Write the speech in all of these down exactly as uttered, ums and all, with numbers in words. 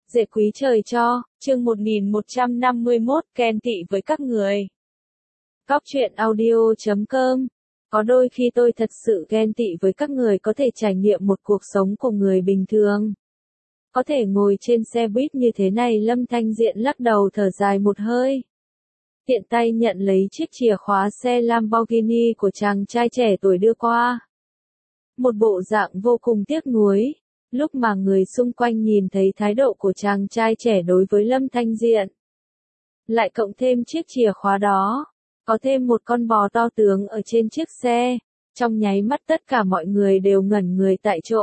Dễ quý trời cho, chương một nghìn một trăm năm mươi mốt, ghen tị với các người. Góc truyện audio chấm com. Có đôi khi tôi thật sự ghen tị với các người có thể trải nghiệm một cuộc sống của người bình thường. Có thể ngồi trên xe buýt như thế này. Lâm Thanh Diện lắc đầu thở dài một hơi. Tiện tay nhận lấy chiếc chìa khóa xe Lamborghini của chàng trai trẻ tuổi đưa qua. Một bộ dạng vô cùng tiếc nuối. Lúc mà người xung quanh nhìn thấy thái độ của chàng trai trẻ đối với Lâm Thanh Diện. Lại cộng thêm chiếc chìa khóa đó. Có thêm một con bò to tướng ở trên chiếc xe. Trong nháy mắt tất cả mọi người đều ngẩn người tại chỗ.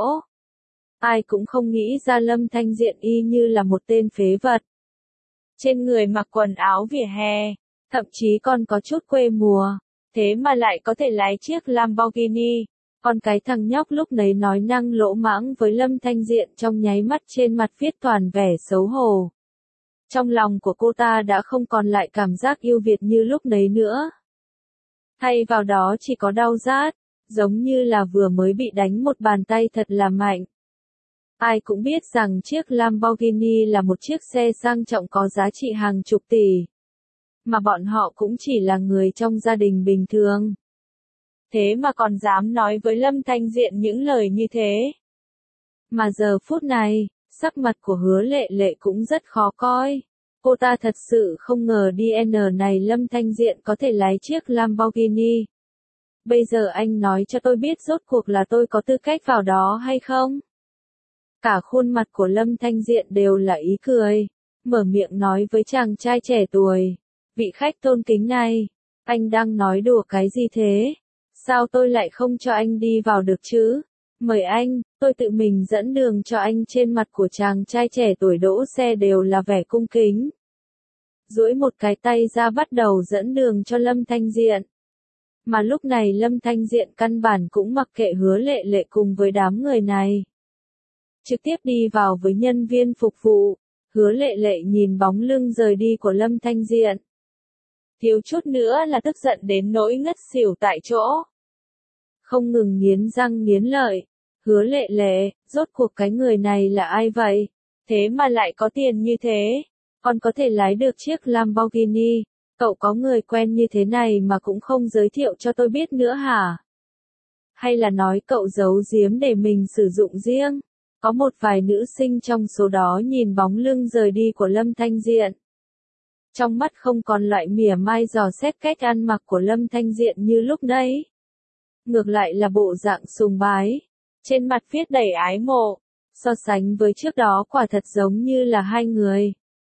Ai cũng không nghĩ ra Lâm Thanh Diện y như là một tên phế vật. Trên người mặc quần áo vỉa hè. Thậm chí còn có chút quê mùa. Thế mà lại có thể lái chiếc Lamborghini. Còn cái thằng nhóc lúc nấy nói năng lỗ mãng với Lâm Thanh Diện trong nháy mắt trên mặt viết toàn vẻ xấu hổ. Trong lòng của cô ta đã không còn lại cảm giác yêu Việt như lúc nấy nữa. Thay vào đó chỉ có đau rát, giống như là vừa mới bị đánh một bàn tay thật là mạnh. Ai cũng biết rằng chiếc Lamborghini là một chiếc xe sang trọng có giá trị hàng chục tỷ. Mà bọn họ cũng chỉ là người trong gia đình bình thường. Thế mà còn dám nói với Lâm Thanh Diện những lời như thế. Mà giờ phút này, sắc mặt của Hứa Lệ Lệ cũng rất khó coi. Cô ta thật sự không ngờ đê en này Lâm Thanh Diện có thể lái chiếc Lamborghini. Bây giờ anh nói cho tôi biết rốt cuộc là tôi có tư cách vào đó hay không? Cả khuôn mặt của Lâm Thanh Diện đều là ý cười. Mở miệng nói với chàng trai trẻ tuổi. Vị khách tôn kính này, anh đang nói đùa cái gì thế? Sao tôi lại không cho anh đi vào được chứ? Mời anh, tôi tự mình dẫn đường cho anh. Trên mặt của chàng trai trẻ tuổi đỗ xe đều là vẻ cung kính. Duỗi một cái tay ra bắt đầu dẫn đường cho Lâm Thanh Diện. Mà lúc này Lâm Thanh Diện căn bản cũng mặc kệ Hứa Lệ Lệ cùng với đám người này. Trực tiếp đi vào với nhân viên phục vụ. Hứa Lệ Lệ nhìn bóng lưng rời đi của Lâm Thanh Diện. Thiếu chút nữa là tức giận đến nỗi ngất xỉu tại chỗ. Không ngừng nghiến răng nghiến lợi. Hứa Lệ Lệ, rốt cuộc cái người này là ai vậy? Thế mà lại có tiền như thế. Còn có thể lái được chiếc Lamborghini. Cậu có người quen như thế này mà cũng không giới thiệu cho tôi biết nữa hả? Hay là nói cậu giấu giếm để mình sử dụng riêng? Có một vài nữ sinh trong số đó nhìn bóng lưng rời đi của Lâm Thanh Diện. Trong mắt không còn loại mỉa mai dò xét cách ăn mặc của Lâm Thanh Diện như lúc nãy. Ngược lại là bộ dạng sùng bái. Trên mặt viết đầy ái mộ. So sánh với trước đó quả thật giống như là hai người.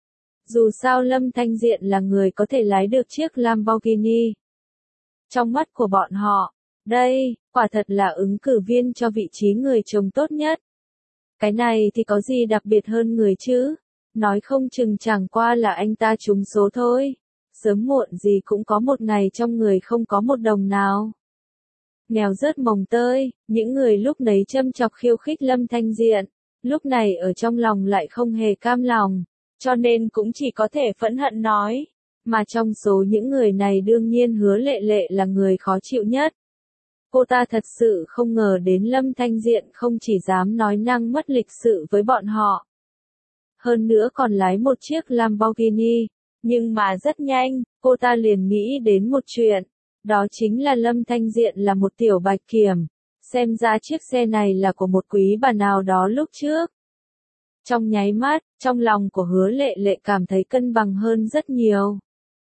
Dù sao Lâm Thanh Diện là người có thể lái được chiếc Lamborghini. Trong mắt của bọn họ, đây, quả thật là ứng cử viên cho vị trí người chồng tốt nhất. Cái này thì có gì đặc biệt hơn người chứ? Nói không chừng chẳng qua là anh ta trúng số thôi. Sớm muộn gì cũng có một ngày trong người không có một đồng nào. Nghèo rớt mồng tơi, những người lúc nấy châm chọc khiêu khích Lâm Thanh Diện, lúc này ở trong lòng lại không hề cam lòng, cho nên cũng chỉ có thể phẫn hận nói. Mà trong số những người này đương nhiên Hứa Lệ Lệ là người khó chịu nhất. Cô ta thật sự không ngờ đến Lâm Thanh Diện không chỉ dám nói năng mất lịch sự với bọn họ. Hơn nữa còn lái một chiếc Lamborghini. Nhưng mà rất nhanh, cô ta liền nghĩ đến một chuyện. Đó chính là Lâm Thanh Diện là một tiểu bạch kiểm. Xem ra chiếc xe này là của một quý bà nào đó lúc trước. Trong nháy mắt, trong lòng của Hứa Lệ Lệ cảm thấy cân bằng hơn rất nhiều.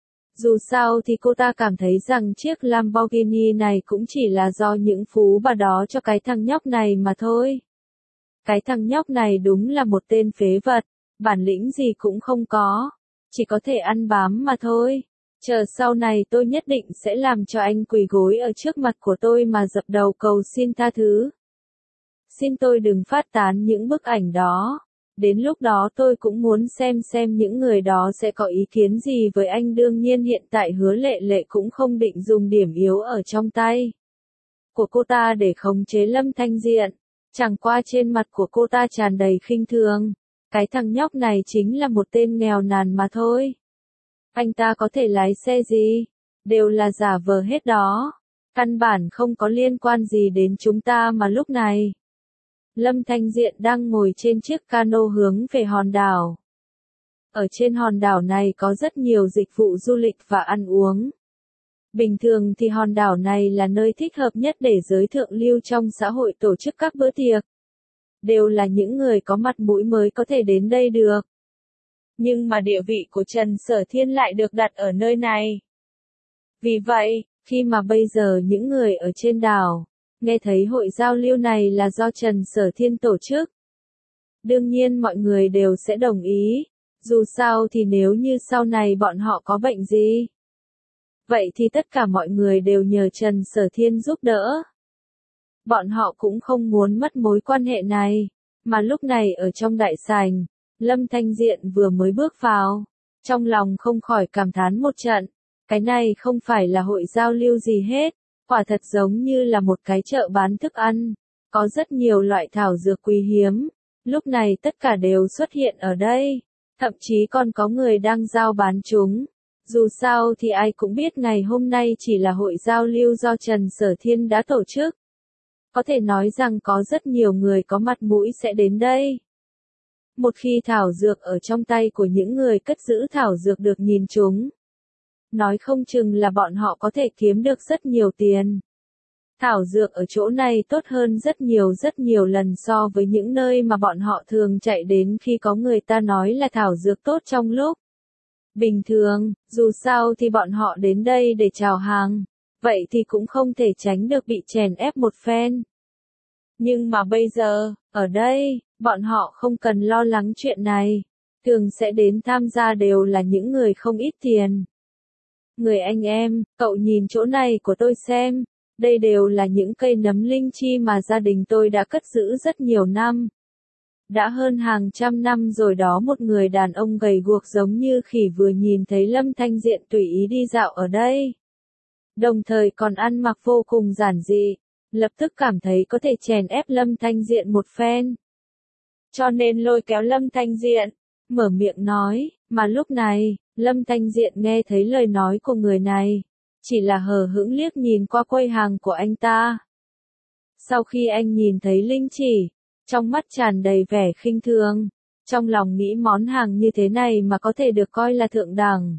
Dù sao thì cô ta cảm thấy rằng chiếc Lamborghini này cũng chỉ là do những phú bà đó cho cái thằng nhóc này mà thôi. Cái thằng nhóc này đúng là một tên phế vật, bản lĩnh gì cũng không có, chỉ có thể ăn bám mà thôi. Chờ sau này tôi nhất định sẽ làm cho anh quỳ gối ở trước mặt của tôi mà dập đầu cầu xin tha thứ. Xin tôi đừng phát tán những bức ảnh đó. Đến lúc đó tôi cũng muốn xem xem những người đó sẽ có ý kiến gì với anh. Đương nhiên hiện tại Hứa Lệ Lệ cũng không định dùng điểm yếu ở trong tay của cô ta để khống chế Lâm Thanh Diện. Chẳng qua trên mặt của cô ta tràn đầy khinh thường. Cái thằng nhóc này chính là một tên nghèo nàn mà thôi. Anh ta có thể lái xe gì? Đều là giả vờ hết đó. Căn bản không có liên quan gì đến chúng ta mà lúc này. Lâm Thanh Diện đang ngồi trên chiếc cano hướng về hòn đảo. Ở trên hòn đảo này có rất nhiều dịch vụ du lịch và ăn uống. Bình thường thì hòn đảo này là nơi thích hợp nhất để giới thượng lưu trong xã hội tổ chức các bữa tiệc. Đều là những người có mặt mũi mới có thể đến đây được. Nhưng mà địa vị của Trần Sở Thiên lại được đặt ở nơi này. Vì vậy, khi mà bây giờ những người ở trên đảo, nghe thấy hội giao lưu này là do Trần Sở Thiên tổ chức. Đương nhiên mọi người đều sẽ đồng ý, dù sao thì nếu như sau này bọn họ có bệnh gì. Vậy thì tất cả mọi người đều nhờ Trần Sở Thiên giúp đỡ. Bọn họ cũng không muốn mất mối quan hệ này, mà lúc này ở trong đại sảnh, Lâm Thanh Diện vừa mới bước vào, trong lòng không khỏi cảm thán một trận, cái này không phải là hội giao lưu gì hết, quả thật giống như là một cái chợ bán thức ăn, có rất nhiều loại thảo dược quý hiếm, lúc này tất cả đều xuất hiện ở đây, thậm chí còn có người đang giao bán chúng. Dù sao thì ai cũng biết ngày hôm nay chỉ là hội giao lưu do Trần Sở Thiên đã tổ chức. Có thể nói rằng có rất nhiều người có mặt mũi sẽ đến đây. Một khi thảo dược ở trong tay của những người cất giữ thảo dược được nhìn chúng, nói không chừng là bọn họ có thể kiếm được rất nhiều tiền. Thảo dược ở chỗ này tốt hơn rất nhiều rất nhiều lần so với những nơi mà bọn họ thường chạy đến khi có người ta nói là thảo dược tốt trong lúc bình thường, dù sao thì bọn họ đến đây để chào hàng, vậy thì cũng không thể tránh được bị chèn ép một phen. Nhưng mà bây giờ, ở đây, bọn họ không cần lo lắng chuyện này, thường sẽ đến tham gia đều là những người không ít tiền. Người anh em, cậu nhìn chỗ này của tôi xem, đây đều là những cây nấm linh chi mà gia đình tôi đã cất giữ rất nhiều năm. Đã hơn hàng trăm năm rồi đó. Một người đàn ông gầy guộc giống như khỉ vừa nhìn thấy Lâm Thanh Diện tùy ý đi dạo ở đây. Đồng thời còn ăn mặc vô cùng giản dị, lập tức cảm thấy có thể chèn ép Lâm Thanh Diện một phen. Cho nên lôi kéo Lâm Thanh Diện, mở miệng nói, mà lúc này, Lâm Thanh Diện nghe thấy lời nói của người này, chỉ là hờ hững liếc nhìn qua quầy hàng của anh ta. Sau khi anh nhìn thấy linh chỉ, trong mắt tràn đầy vẻ khinh thường, trong lòng nghĩ món hàng như thế này mà có thể được coi là thượng đẳng.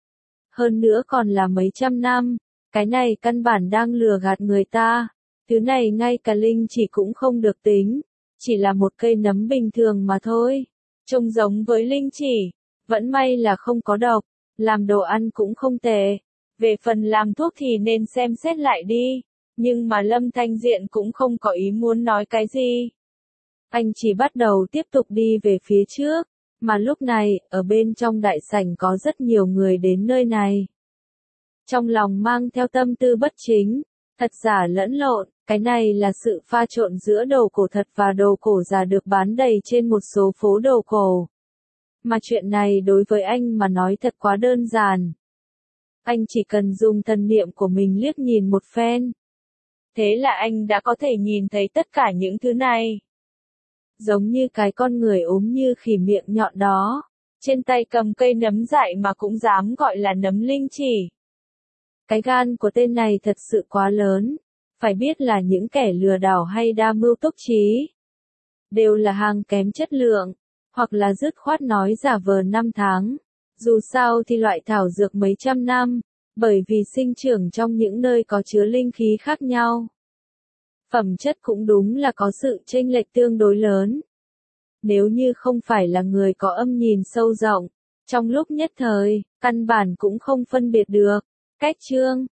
Hơn nữa còn là mấy trăm năm, cái này căn bản đang lừa gạt người ta, thứ này ngay cả linh chỉ cũng không được tính, chỉ là một cây nấm bình thường mà thôi, trông giống với linh chỉ, vẫn may là không có độc, làm đồ ăn cũng không tệ, về phần làm thuốc thì nên xem xét lại đi, nhưng mà Lâm Thanh Diện cũng không có ý muốn nói cái gì. Anh chỉ bắt đầu tiếp tục đi về phía trước, mà lúc này, ở bên trong đại sảnh có rất nhiều người đến nơi này. Trong lòng mang theo tâm tư bất chính, thật giả lẫn lộn, cái này là sự pha trộn giữa đồ cổ thật và đồ cổ giả được bán đầy trên một số phố đồ cổ. Mà chuyện này đối với anh mà nói thật quá đơn giản. Anh chỉ cần dùng thần niệm của mình liếc nhìn một phen. Thế là anh đã có thể nhìn thấy tất cả những thứ này. Giống như cái con người ốm như khỉ miệng nhọn đó, trên tay cầm cây nấm dại mà cũng dám gọi là nấm linh chỉ. Cái gan của tên này thật sự quá lớn, phải biết là những kẻ lừa đảo hay đa mưu túc trí, đều là hàng kém chất lượng, hoặc là dứt khoát nói giả vờ năm tháng. Dù sao thì loại thảo dược mấy trăm năm, bởi vì sinh trưởng trong những nơi có chứa linh khí khác nhau. Phẩm chất cũng đúng là có sự chênh lệch tương đối lớn. Nếu như không phải là người có âm nhìn sâu rộng, trong lúc nhất thời, căn bản cũng không phân biệt được. Cách chương